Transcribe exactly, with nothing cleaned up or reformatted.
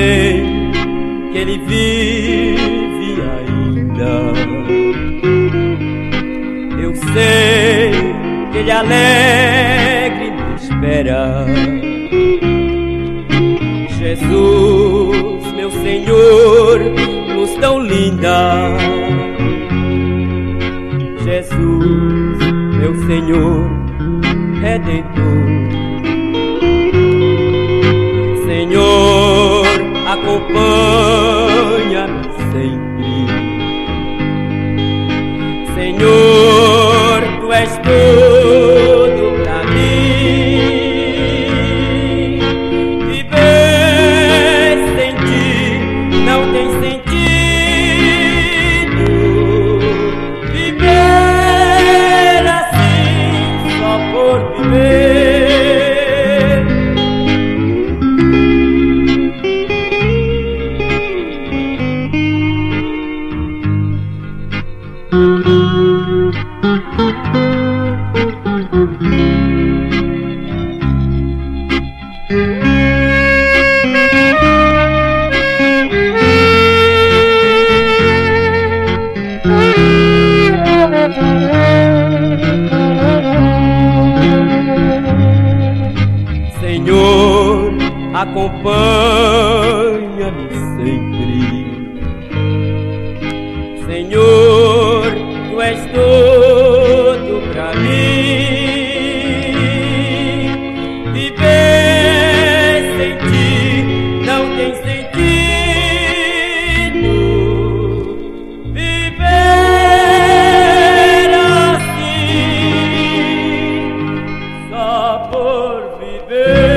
sei que Ele vive ainda. Eu sei que Ele alegre me espera. Jesus, meu Senhor, luz tão linda. Jesus, meu Senhor, Redentor. Senhor, acompanha-me sempre. Senhor, Tu és tudo pra mim. Viver sem Ti não tem sentido. Viver assim só por viver. Senhor, acompanha-me sempre. Senhor, Tu és tudo pra mim. Viver sem Ti não tem sentido. Viver assim só por viver.